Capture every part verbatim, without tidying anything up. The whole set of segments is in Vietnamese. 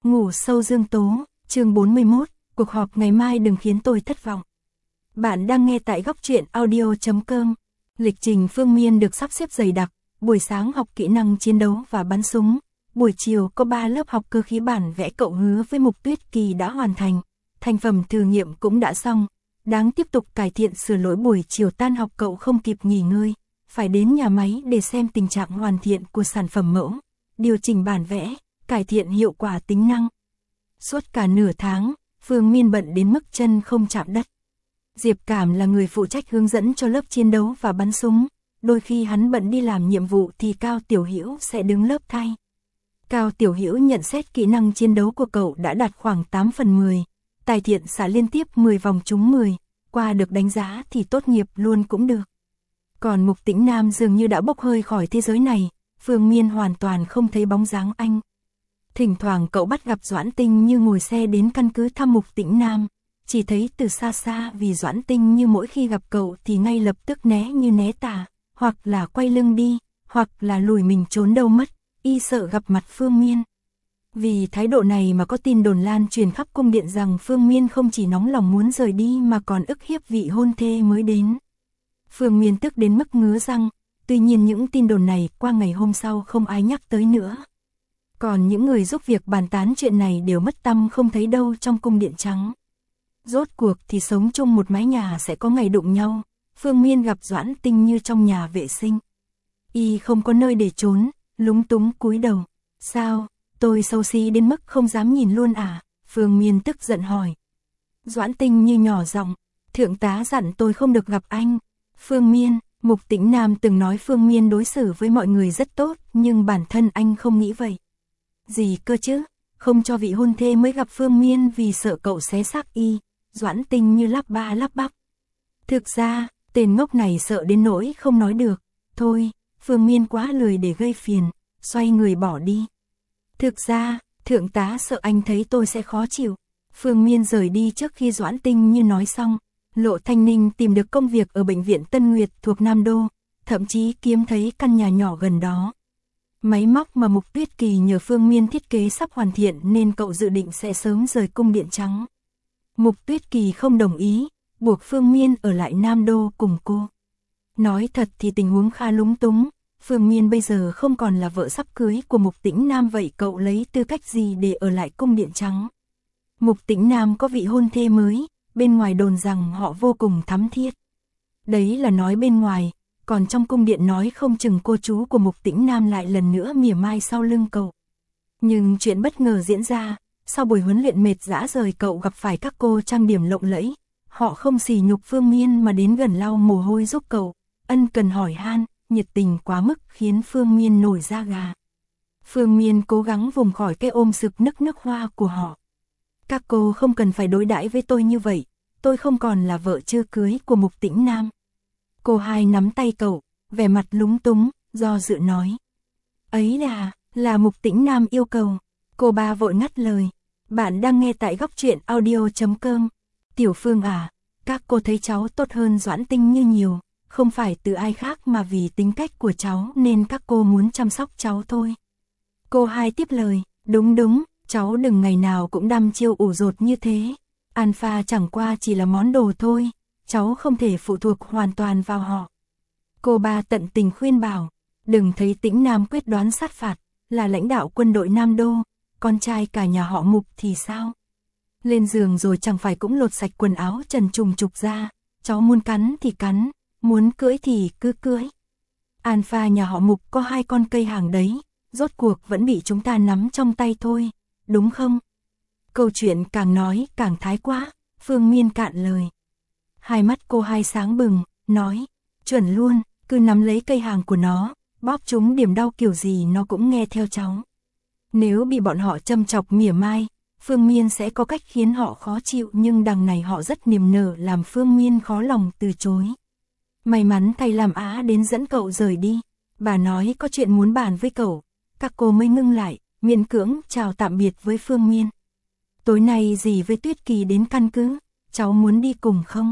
Ngủ sâu Dương Tố, chương bốn mươi mốt, cuộc họp ngày mai đừng khiến tôi thất vọng. Bạn đang nghe tại góc truyện audio chấm com. Lịch trình Phương Miên được sắp xếp dày đặc, buổi sáng học kỹ năng chiến đấu và bắn súng, buổi chiều có ba lớp học cơ khí bản vẽ cậu hứa với Mục Tuyết Kỳ đã hoàn thành, thành phẩm thử nghiệm cũng đã xong, đáng tiếp tục cải thiện sửa lỗi. Buổi chiều tan học cậu không kịp nghỉ ngơi, phải đến nhà máy để xem tình trạng hoàn thiện của sản phẩm mẫu, điều chỉnh bản vẽ, cải thiện hiệu quả tính năng. Suốt cả nửa tháng, Phương Miên bận đến mức chân không chạm đất. Diệp Cảm là người phụ trách hướng dẫn cho lớp chiến đấu và bắn súng, đôi khi hắn bận đi làm nhiệm vụ thì Cao Tiểu Hữu sẽ đứng lớp thay. Cao Tiểu Hữu nhận xét kỹ năng chiến đấu của cậu đã đạt khoảng tám phần mười, tài thiện xạ liên tiếp mười vòng trúng mười, qua được đánh giá thì tốt nghiệp luôn cũng được. Còn Mục Tĩnh Nam dường như đã bốc hơi khỏi thế giới này, Phương Miên hoàn toàn không thấy bóng dáng anh. Thỉnh thoảng cậu bắt gặp Doãn Tinh Như ngồi xe đến căn cứ thăm Mục Tĩnh Nam, chỉ thấy từ xa xa vì Doãn Tinh Như mỗi khi gặp cậu thì ngay lập tức né như né tà, hoặc là quay lưng đi, hoặc là lùi mình trốn đâu mất, y sợ gặp mặt Phương Miên. Vì thái độ này mà có tin đồn lan truyền khắp cung điện rằng Phương Miên không chỉ nóng lòng muốn rời đi mà còn ức hiếp vị hôn thê mới đến. Phương Miên tức đến mức ngứa răng, tuy nhiên những tin đồn này qua ngày hôm sau không ai nhắc tới nữa. Còn những người giúp việc bàn tán chuyện này đều mất tăm không thấy đâu trong cung điện trắng. Rốt cuộc thì sống chung một mái nhà sẽ có ngày đụng nhau, Phương Miên gặp Doãn Tinh Như trong nhà vệ sinh. Y không có nơi để trốn, lúng túng cúi đầu. Sao, tôi xấu xí đến mức không dám nhìn luôn à? Phương Miên tức giận hỏi. Doãn Tinh Như nhỏ giọng, thượng tá dặn tôi không được gặp anh. Phương Miên, Mục Tĩnh Nam từng nói Phương Miên đối xử với mọi người rất tốt, nhưng bản thân anh không nghĩ vậy. Gì cơ chứ, không cho vị hôn thê mới gặp Phương Miên vì sợ cậu xé xác y. Doãn Tinh Như lắp ba lắp bắp. Thực ra, tên ngốc này sợ đến nỗi không nói được. Thôi, Phương Miên quá lười để gây phiền, xoay người bỏ đi. Thực ra, thượng tá sợ anh thấy tôi sẽ khó chịu. Phương Miên rời đi trước khi Doãn Tinh Như nói xong. Lộ Thanh Ninh tìm được công việc ở bệnh viện Tân Nguyệt thuộc Nam Đô, thậm chí kiếm thấy căn nhà nhỏ gần đó. Máy móc mà Mục Tuyết Kỳ nhờ Phương Miên thiết kế sắp hoàn thiện nên cậu dự định sẽ sớm rời cung điện trắng. Mục Tuyết Kỳ không đồng ý, buộc Phương Miên ở lại Nam Đô cùng cô. Nói thật thì tình huống khá lúng túng, Phương Miên bây giờ không còn là vợ sắp cưới của Mục Tĩnh Nam, vậy cậu lấy tư cách gì để ở lại cung điện trắng? Mục Tĩnh Nam có vị hôn thê mới, bên ngoài đồn rằng họ vô cùng thắm thiết. Đấy là nói bên ngoài, còn trong cung điện nói không chừng cô chú của Mục Tĩnh Nam lại lần nữa mỉa mai sau lưng cậu. Nhưng chuyện bất ngờ diễn ra. Sau buổi huấn luyện mệt rã rời cậu gặp phải các cô trang điểm lộng lẫy, họ không sỉ nhục Phương Miên mà đến gần lau mồ hôi giúp cậu, ân cần hỏi han, nhiệt tình quá mức khiến Phương Miên nổi da gà. Phương Miên cố gắng vùng khỏi cái ôm sực nức nước hoa của họ. Các cô không cần phải đối đãi với tôi như vậy, tôi không còn là vợ chưa cưới của Mục Tĩnh Nam. Cô hai nắm tay cậu, vẻ mặt lúng túng, do dự nói. Ấy là, là Mục Tĩnh Nam yêu cầu. Cô ba vội ngắt lời. Bạn đang nghe tại góc truyện audio chấm com. Tiểu Phương à, các cô thấy cháu tốt hơn Doãn Tinh Như nhiều, không phải từ ai khác mà vì tính cách của cháu nên các cô muốn chăm sóc cháu thôi. Cô hai tiếp lời, đúng đúng, cháu đừng ngày nào cũng đăm chiêu ủ rột như thế. Alpha chẳng qua chỉ là món đồ thôi, cháu không thể phụ thuộc hoàn toàn vào họ. Cô ba tận tình khuyên bảo, đừng thấy Tĩnh Nam quyết đoán sát phạt, là lãnh đạo quân đội Nam Đô. Con trai cả nhà họ Mục thì sao? Lên giường rồi chẳng phải cũng lột sạch quần áo trần trùng trục ra, cháu muốn cắn thì cắn, muốn cưỡi thì cứ cưỡi. Alpha nhà họ Mục có hai con cây hàng đấy, rốt cuộc vẫn bị chúng ta nắm trong tay thôi, đúng không? Câu chuyện càng nói càng thái quá, Phương Miên cạn lời. Hai mắt cô hai sáng bừng, nói, chuẩn luôn, cứ nắm lấy cây hàng của nó, bóp chúng điểm đau kiểu gì nó cũng nghe theo cháu. Nếu bị bọn họ châm chọc mỉa mai, Phương Miên sẽ có cách khiến họ khó chịu, nhưng đằng này họ rất niềm nở làm Phương Miên khó lòng từ chối. May mắn thầy làm Á đến dẫn cậu rời đi, bà nói có chuyện muốn bàn với cậu, các cô mới ngưng lại, miễn cưỡng chào tạm biệt với Phương Miên. Tối nay dì với Tuyết Kỳ đến căn cứ, cháu muốn đi cùng không?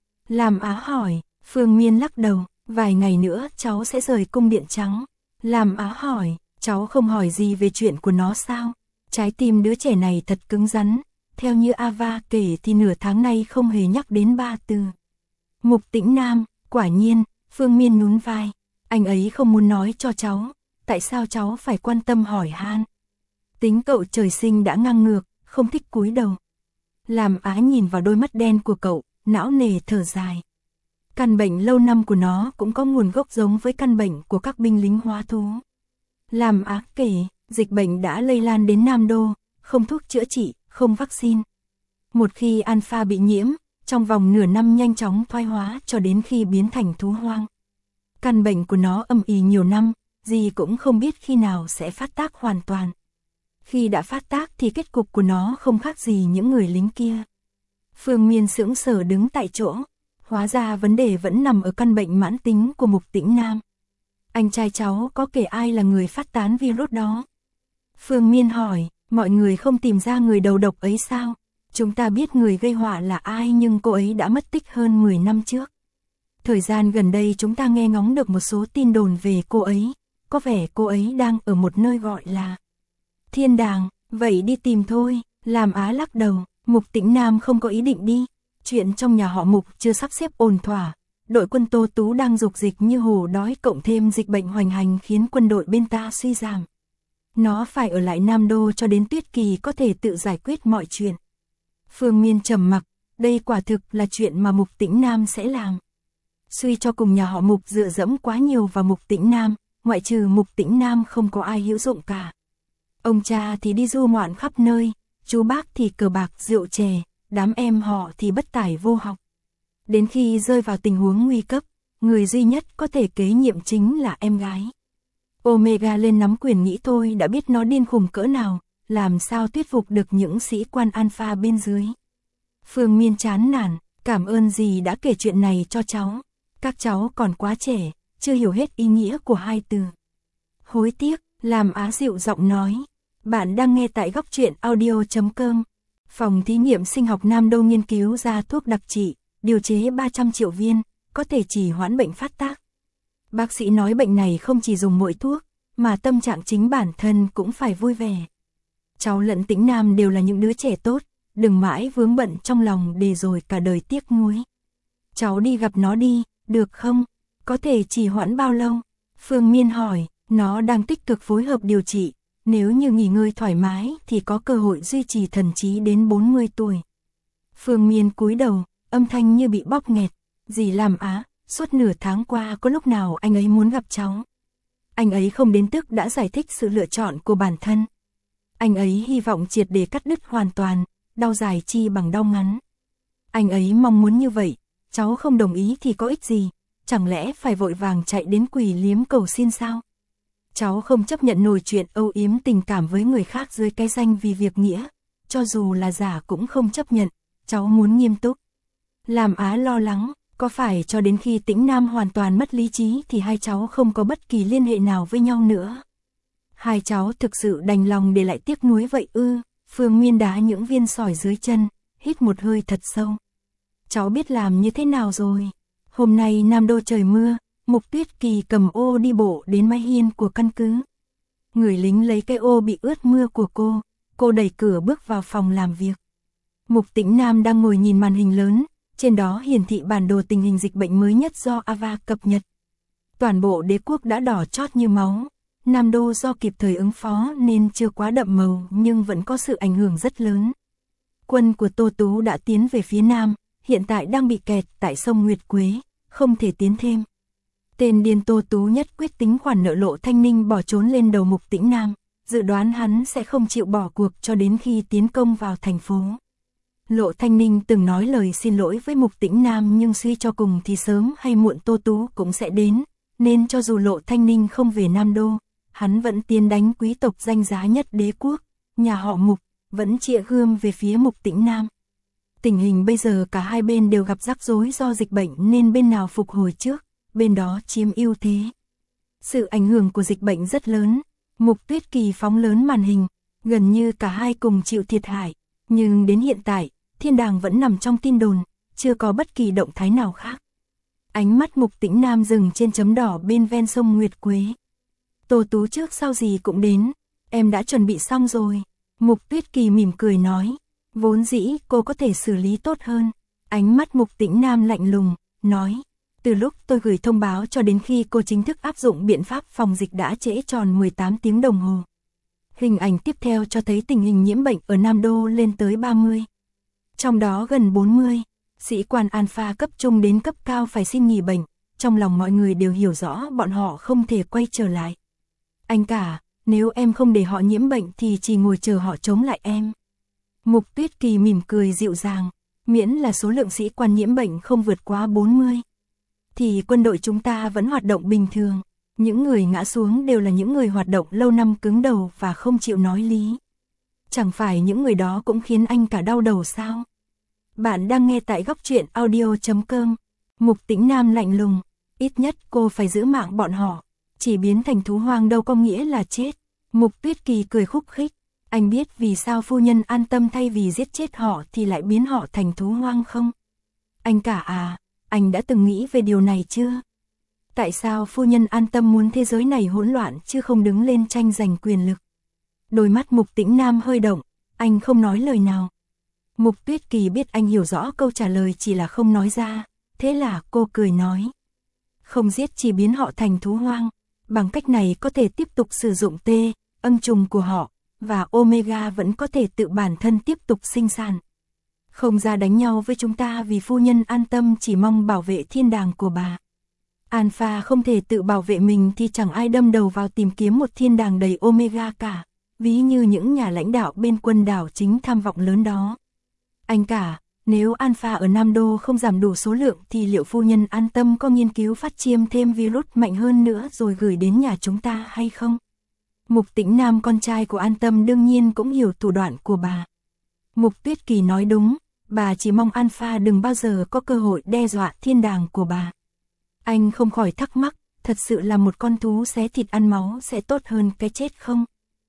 Làm Á hỏi, Phương Miên lắc đầu, vài ngày nữa cháu sẽ rời cung điện trắng. Làm Á hỏi, cháu không hỏi gì về chuyện của nó sao? Trái tim đứa trẻ này thật cứng rắn, theo như Ava kể thì nửa tháng nay không hề nhắc đến ba từ. Mục Tĩnh Nam, quả nhiên, Phương Miên nhún vai, anh ấy không muốn nói cho cháu, tại sao cháu phải quan tâm hỏi han. Tính cậu trời sinh đã ngang ngược, không thích cúi đầu. Làm Á nhìn vào đôi mắt đen của cậu, não nề thở dài. Căn bệnh lâu năm của nó cũng có nguồn gốc giống với căn bệnh của các binh lính hóa thú. Làm Á kể, dịch bệnh đã lây lan đến Nam Đô, không thuốc chữa trị, không vaccine. Một khi Alpha bị nhiễm, trong vòng nửa năm nhanh chóng thoái hóa cho đến khi biến thành thú hoang. Căn bệnh của nó âm ỉ nhiều năm, gì cũng không biết khi nào sẽ phát tác hoàn toàn. Khi đã phát tác thì kết cục của nó không khác gì những người lính kia. Phương Miên sững sờ đứng tại chỗ, hóa ra vấn đề vẫn nằm ở căn bệnh mãn tính của Mục Tĩnh Nam. Anh trai cháu có kể ai là người phát tán virus đó? Phương Miên hỏi, mọi người không tìm ra người đầu độc ấy sao? Chúng ta biết người gây họa là ai nhưng cô ấy đã mất tích hơn mười năm trước. Thời gian gần đây chúng ta nghe ngóng được một số tin đồn về cô ấy, có vẻ cô ấy đang ở một nơi gọi là Thiên Đàng, vậy đi tìm thôi. Làm Á lắc đầu, Mục Tĩnh Nam không có ý định đi, chuyện trong nhà họ Mục chưa sắp xếp ổn thỏa, đội quân Tô Tú đang dục dịch như hổ đói cộng thêm dịch bệnh hoành hành khiến quân đội bên ta suy giảm. Nó phải ở lại Nam Đô cho đến Tuyết Kỳ có thể tự giải quyết mọi chuyện. Phương Miên trầm mặc, đây quả thực là chuyện mà Mục Tĩnh Nam sẽ làm. Suy cho cùng nhà họ Mục dựa dẫm quá nhiều vào Mục Tĩnh Nam, ngoại trừ Mục Tĩnh Nam không có ai hữu dụng cả. Ông cha thì đi du ngoạn khắp nơi, chú bác thì cờ bạc rượu chè, đám em họ thì bất tải vô học. Đến khi rơi vào tình huống nguy cấp, người duy nhất có thể kế nhiệm chính là em gái. Omega lên nắm quyền nghĩ thôi đã biết nó điên khùng cỡ nào, làm sao thuyết phục được những sĩ quan Alpha bên dưới. Phương Miên chán nản, cảm ơn dì đã kể chuyện này cho cháu. Các cháu còn quá trẻ, chưa hiểu hết ý nghĩa của hai từ. Hối tiếc, làm Á dịu giọng nói. Bạn đang nghe tại góc truyện audio chấm com. Phòng thí nghiệm sinh học Nam Đô nghiên cứu ra thuốc đặc trị, điều chế ba trăm triệu viên, có thể trì hoãn bệnh phát tác. Bác sĩ nói bệnh này không chỉ dùng mỗi thuốc, mà tâm trạng chính bản thân cũng phải vui vẻ. Cháu lẫn Tĩnh Nam đều là những đứa trẻ tốt, đừng mãi vướng bận trong lòng để rồi cả đời tiếc nuối. Cháu đi gặp nó đi, được không? Có thể trì hoãn bao lâu? Phương Miên hỏi, nó đang tích cực phối hợp điều trị, nếu như nghỉ ngơi thoải mái thì có cơ hội duy trì thần trí đến bốn mươi tuổi. Phương Miên cúi đầu, âm thanh như bị bóp nghẹt, dì làm Á, suốt nửa tháng qua có lúc nào anh ấy muốn gặp cháu. Anh ấy không đến tức đã giải thích sự lựa chọn của bản thân. Anh ấy hy vọng triệt để cắt đứt hoàn toàn, đau dài chi bằng đau ngắn. Anh ấy mong muốn như vậy, cháu không đồng ý thì có ích gì, chẳng lẽ phải vội vàng chạy đến quỳ liếm cầu xin sao? Cháu không chấp nhận nổi chuyện âu yếm tình cảm với người khác dưới cái danh vì việc nghĩa, cho dù là giả cũng không chấp nhận, cháu muốn nghiêm túc. Làm Á lo lắng, có phải cho đến khi Tĩnh Nam hoàn toàn mất lý trí thì hai cháu không có bất kỳ liên hệ nào với nhau nữa? Hai cháu thực sự đành lòng để lại tiếc nuối vậy ư? Phương Miên đá những viên sỏi dưới chân, hít một hơi thật sâu. Cháu biết làm như thế nào rồi. Hôm nay Nam Đô trời mưa, Mục Tuyết Kỳ cầm ô đi bộ đến mái hiên của căn cứ. Người lính lấy cái ô bị ướt mưa của cô, cô đẩy cửa bước vào phòng làm việc. Mục Tĩnh Nam đang ngồi nhìn màn hình lớn, trên đó hiển thị bản đồ tình hình dịch bệnh mới nhất do Ava cập nhật. Toàn bộ đế quốc đã đỏ chót như máu. Nam Đô do kịp thời ứng phó nên chưa quá đậm màu nhưng vẫn có sự ảnh hưởng rất lớn. Quân của Tô Tú đã tiến về phía Nam, hiện tại đang bị kẹt tại sông Nguyệt Quế, không thể tiến thêm. Tên điên Tô Tú nhất quyết tính khoản nợ Lộ Thanh Ninh bỏ trốn lên đầu Mục Tĩnh Nam, dự đoán hắn sẽ không chịu bỏ cuộc cho đến khi tiến công vào thành phố. Lộ Thanh Ninh từng nói lời xin lỗi với Mục Tĩnh Nam nhưng suy cho cùng thì sớm hay muộn Tô Tú cũng sẽ đến, nên cho dù Lộ Thanh Ninh không về Nam Đô, hắn vẫn tiến đánh quý tộc danh giá nhất đế quốc, nhà họ Mục, vẫn chĩa gươm về phía Mục Tĩnh Nam. Tình hình bây giờ cả hai bên đều gặp rắc rối do dịch bệnh nên bên nào phục hồi trước, bên đó chiếm ưu thế. Sự ảnh hưởng của dịch bệnh rất lớn, Mục Tuyết Kỳ phóng lớn màn hình, gần như cả hai cùng chịu thiệt hại, nhưng đến hiện tại, Thiên Đàng vẫn nằm trong tin đồn, chưa có bất kỳ động thái nào khác. Ánh mắt Mục Tĩnh Nam dừng trên chấm đỏ bên ven sông Nguyệt Quế. Tô Tú trước sau gì cũng đến, em đã chuẩn bị xong rồi. Mục Tuyết Kỳ mỉm cười nói, vốn dĩ cô có thể xử lý tốt hơn. Ánh mắt Mục Tĩnh Nam lạnh lùng, nói, từ lúc tôi gửi thông báo cho đến khi cô chính thức áp dụng biện pháp phòng dịch đã trễ tròn mười tám tiếng đồng hồ. Hình ảnh tiếp theo cho thấy tình hình nhiễm bệnh ở Nam Đô lên tới ba mươi. Trong đó gần bốn mươi, sĩ quan Alpha cấp trung đến cấp cao phải xin nghỉ bệnh, trong lòng mọi người đều hiểu rõ bọn họ không thể quay trở lại. Anh cả, nếu em không để họ nhiễm bệnh thì chỉ ngồi chờ họ chống lại em. Mục Tuyết Kỳ mỉm cười dịu dàng, miễn là số lượng sĩ quan nhiễm bệnh không vượt quá bốn mươi. Thì quân đội chúng ta vẫn hoạt động bình thường, những người ngã xuống đều là những người hoạt động lâu năm cứng đầu và không chịu nói lý. Chẳng phải những người đó cũng khiến anh cả đau đầu sao? Bạn đang nghe tại góc truyện audio chấm com. Mục Tĩnh Nam lạnh lùng, ít nhất cô phải giữ mạng bọn họ, chỉ biến thành thú hoang đâu có nghĩa là chết. Mục Tuyết Kỳ cười khúc khích, anh biết vì sao phu nhân an tâm thay vì giết chết họ thì lại biến họ thành thú hoang không? Anh cả à, anh đã từng nghĩ về điều này chưa? Tại sao phu nhân an tâm muốn thế giới này hỗn loạn chứ không đứng lên tranh giành quyền lực? Đôi mắt Mục Tĩnh Nam hơi động, anh không nói lời nào. Mục Tuyết Kỳ biết anh hiểu rõ câu trả lời chỉ là không nói ra, thế là cô cười nói. Không giết chỉ biến họ thành thú hoang, bằng cách này có thể tiếp tục sử dụng T, âm trùng của họ, và Omega vẫn có thể tự bản thân tiếp tục sinh sản. Không ra đánh nhau với chúng ta vì phu nhân an tâm chỉ mong bảo vệ thiên đàng của bà. Alpha không thể tự bảo vệ mình thì chẳng ai đâm đầu vào tìm kiếm một thiên đàng đầy Omega cả, ví như những nhà lãnh đạo bên quân đảo chính tham vọng lớn đó. Anh cả, nếu Alpha ở Nam Đô không giảm đủ số lượng thì liệu phu nhân an tâm có nghiên cứu phát chiêm thêm virus mạnh hơn nữa rồi gửi đến nhà chúng ta hay không? Mục Tĩnh Nam con trai của An Tâm đương nhiên cũng hiểu thủ đoạn của bà. Mục Tuyết Kỳ nói đúng, bà chỉ mong Alpha đừng bao giờ có cơ hội đe dọa thiên đàng của bà. Anh không khỏi thắc mắc, thật sự là một con thú xé thịt ăn máu sẽ tốt hơn cái chết không?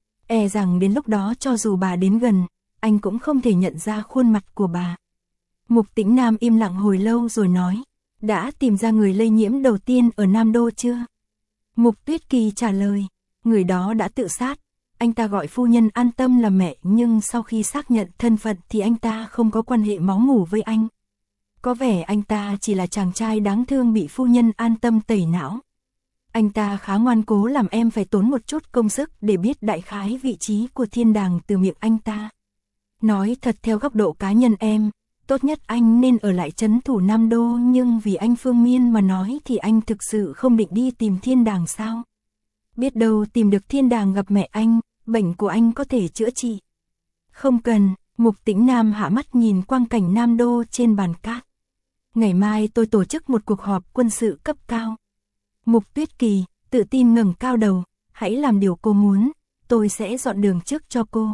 E rằng đến lúc đó cho dù bà đến gần, anh cũng không thể nhận ra khuôn mặt của bà. Mục Tĩnh Nam im lặng hồi lâu rồi nói, đã tìm ra người lây nhiễm đầu tiên ở Nam Đô chưa? Mục Tuyết Kỳ trả lời, người đó đã tự sát, anh ta gọi phu nhân An Tâm là mẹ nhưng sau khi xác nhận thân phận thì anh ta không có quan hệ máu mủ với anh. Có vẻ anh ta chỉ là chàng trai đáng thương bị phu nhân An Tâm tẩy não. Anh ta khá ngoan cố làm em phải tốn một chút công sức để biết đại khái vị trí của thiên đàng từ miệng anh ta. Nói thật theo góc độ cá nhân em, tốt nhất anh nên ở lại trấn thủ Nam Đô nhưng vì anh Phương Miên mà nói thì anh thực sự không định đi tìm thiên đàng sao? Biết đâu tìm được thiên đàng gặp mẹ anh, bệnh của anh có thể chữa trị. Không cần, Mục Tĩnh Nam hạ mắt nhìn quang cảnh Nam Đô trên bàn cát. Ngày mai tôi tổ chức một cuộc họp quân sự cấp cao. Mục Tuyết Kỳ, tự tin ngẩng cao đầu, hãy làm điều cô muốn, tôi sẽ dọn đường trước cho cô.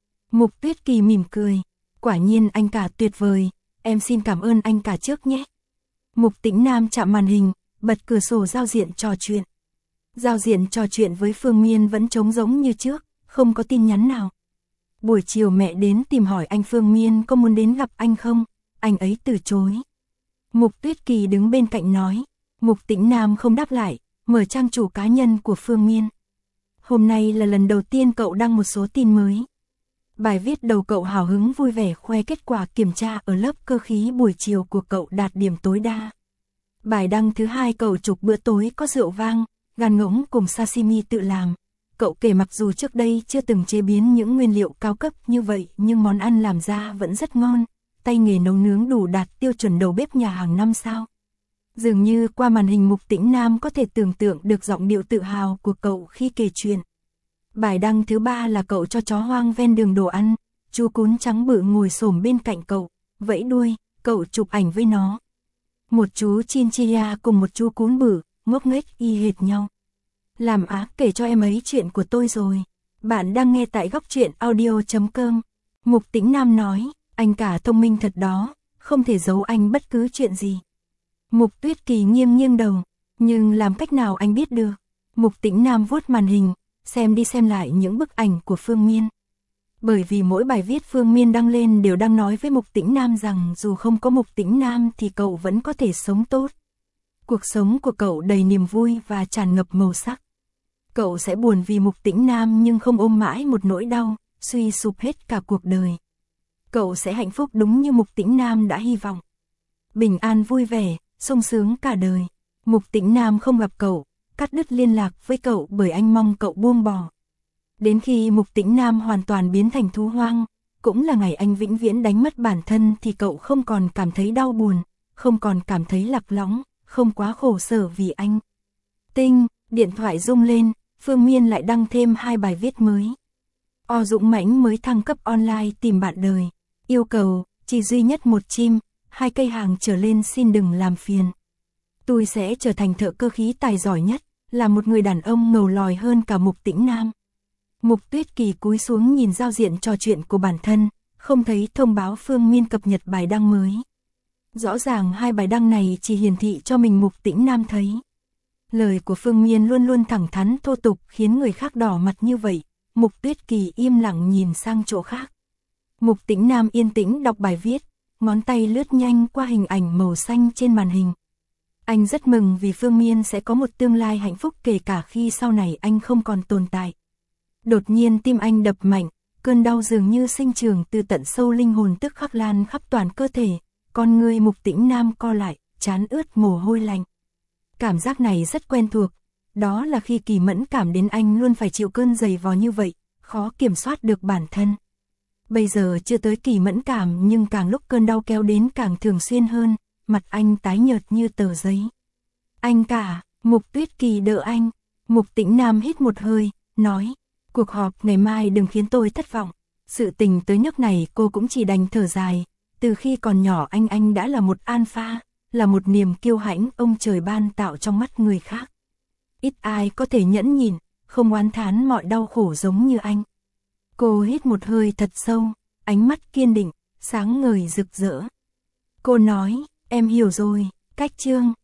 Mục Tuyết Kỳ mỉm cười, quả nhiên anh cả tuyệt vời, em xin cảm ơn anh cả trước nhé. Mục Tĩnh Nam chạm màn hình, bật cửa sổ giao diện trò chuyện. Giao diện trò chuyện với Phương Miên vẫn trống rỗng như trước, không có tin nhắn nào. Buổi chiều mẹ đến tìm hỏi anh Phương Miên có muốn đến gặp anh không, anh ấy từ chối. Mục Tuyết Kỳ đứng bên cạnh nói, Mục Tĩnh Nam không đáp lại, mở trang chủ cá nhân của Phương Miên. Hôm nay là lần đầu tiên cậu đăng một số tin mới. Bài viết đầu cậu hào hứng vui vẻ khoe kết quả kiểm tra ở lớp cơ khí buổi chiều của cậu đạt điểm tối đa. Bài đăng thứ hai cậu chụp bữa tối có rượu vang, gan ngỗng cùng sashimi tự làm. Cậu kể mặc dù trước đây chưa từng chế biến những nguyên liệu cao cấp như vậy nhưng món ăn làm ra vẫn rất ngon, tay nghề nấu nướng đủ đạt tiêu chuẩn đầu bếp nhà hàng năm sao. Dường như qua màn hình Mục Tĩnh Nam có thể tưởng tượng được giọng điệu tự hào của cậu khi kể chuyện. Bài đăng thứ ba là cậu cho chó hoang ven đường đồ ăn, chú cún trắng bự ngồi xổm bên cạnh cậu, vẫy đuôi, cậu chụp ảnh với nó. Một chú chinchilla cùng một chú cún bự, ngốc nghếch y hệt nhau. Làm á kể cho em ấy chuyện của tôi rồi. Bạn đang nghe tại góc truyện audio chấm com. Mục Tĩnh Nam nói, anh cả thông minh thật đó, không thể giấu anh bất cứ chuyện gì. Mục Tuyết Kỳ nghiêng nghiêng đầu, nhưng làm cách nào anh biết được? Mục Tĩnh Nam vuốt màn hình, xem đi xem lại những bức ảnh của Phương Miên. Bởi vì mỗi bài viết Phương Miên đăng lên đều đang nói với Mục Tĩnh Nam rằng dù không có Mục Tĩnh Nam thì cậu vẫn có thể sống tốt. Cuộc sống của cậu đầy niềm vui và tràn ngập màu sắc. Cậu sẽ buồn vì Mục Tĩnh Nam nhưng không ôm mãi một nỗi đau, suy sụp hết cả cuộc đời. Cậu sẽ hạnh phúc đúng như Mục Tĩnh Nam đã hy vọng. Bình an vui vẻ, sung sướng cả đời. Mục Tĩnh Nam không gặp cậu, cắt đứt liên lạc với cậu bởi anh mong cậu buông bỏ. Đến khi Mục Tĩnh Nam hoàn toàn biến thành thú hoang, cũng là ngày anh vĩnh viễn đánh mất bản thân thì cậu không còn cảm thấy đau buồn, không còn cảm thấy lạc lõng, không quá khổ sở vì anh. Tinh, điện thoại rung lên, Phương Miên lại đăng thêm hai bài viết mới. O Dũng Mãnh mới thăng cấp online tìm bạn đời. Yêu cầu, chỉ duy nhất một chim, hai cây hàng trở lên xin đừng làm phiền. Tôi sẽ trở thành thợ cơ khí tài giỏi nhất, là một người đàn ông ngầu lòi hơn cả Mục Tĩnh Nam. Mục Tuyết Kỳ cúi xuống nhìn giao diện trò chuyện của bản thân, không thấy thông báo Phương Miên cập nhật bài đăng mới. Rõ ràng hai bài đăng này chỉ hiển thị cho mình Mục Tĩnh Nam thấy. Lời của Phương Miên luôn luôn thẳng thắn thô tục khiến người khác đỏ mặt như vậy. Mục Tuyết Kỳ im lặng nhìn sang chỗ khác. Mục Tĩnh Nam yên tĩnh đọc bài viết, ngón tay lướt nhanh qua hình ảnh màu xanh trên màn hình. Anh rất mừng vì Phương Miên sẽ có một tương lai hạnh phúc kể cả khi sau này anh không còn tồn tại. Đột nhiên tim anh đập mạnh, cơn đau dường như sinh trưởng từ tận sâu linh hồn tức khắc lan khắp toàn cơ thể, con người Mục Tĩnh Nam co lại, trán ướt mồ hôi lạnh. Cảm giác này rất quen thuộc, đó là khi Kỳ mẫn cảm đến anh luôn phải chịu cơn giày vò như vậy, khó kiểm soát được bản thân. Bây giờ chưa tới Kỳ mẫn cảm nhưng càng lúc cơn đau kéo đến càng thường xuyên hơn, mặt anh tái nhợt như tờ giấy. Anh cả, Mục Tuyết Kỳ đỡ anh. Mục Tĩnh Nam hít một hơi, nói, cuộc họp ngày mai đừng khiến tôi thất vọng. Sự tình tới nước này cô cũng chỉ đành thở dài, từ khi còn nhỏ anh anh đã là một alpha, là một niềm kiêu hãnh ông trời ban tạo trong mắt người khác. Ít ai có thể nhẫn nhịn, không oán thán mọi đau khổ giống như anh. Cô hít một hơi thật sâu, ánh mắt kiên định, sáng ngời rực rỡ. Cô nói, em hiểu rồi, Cách Trương.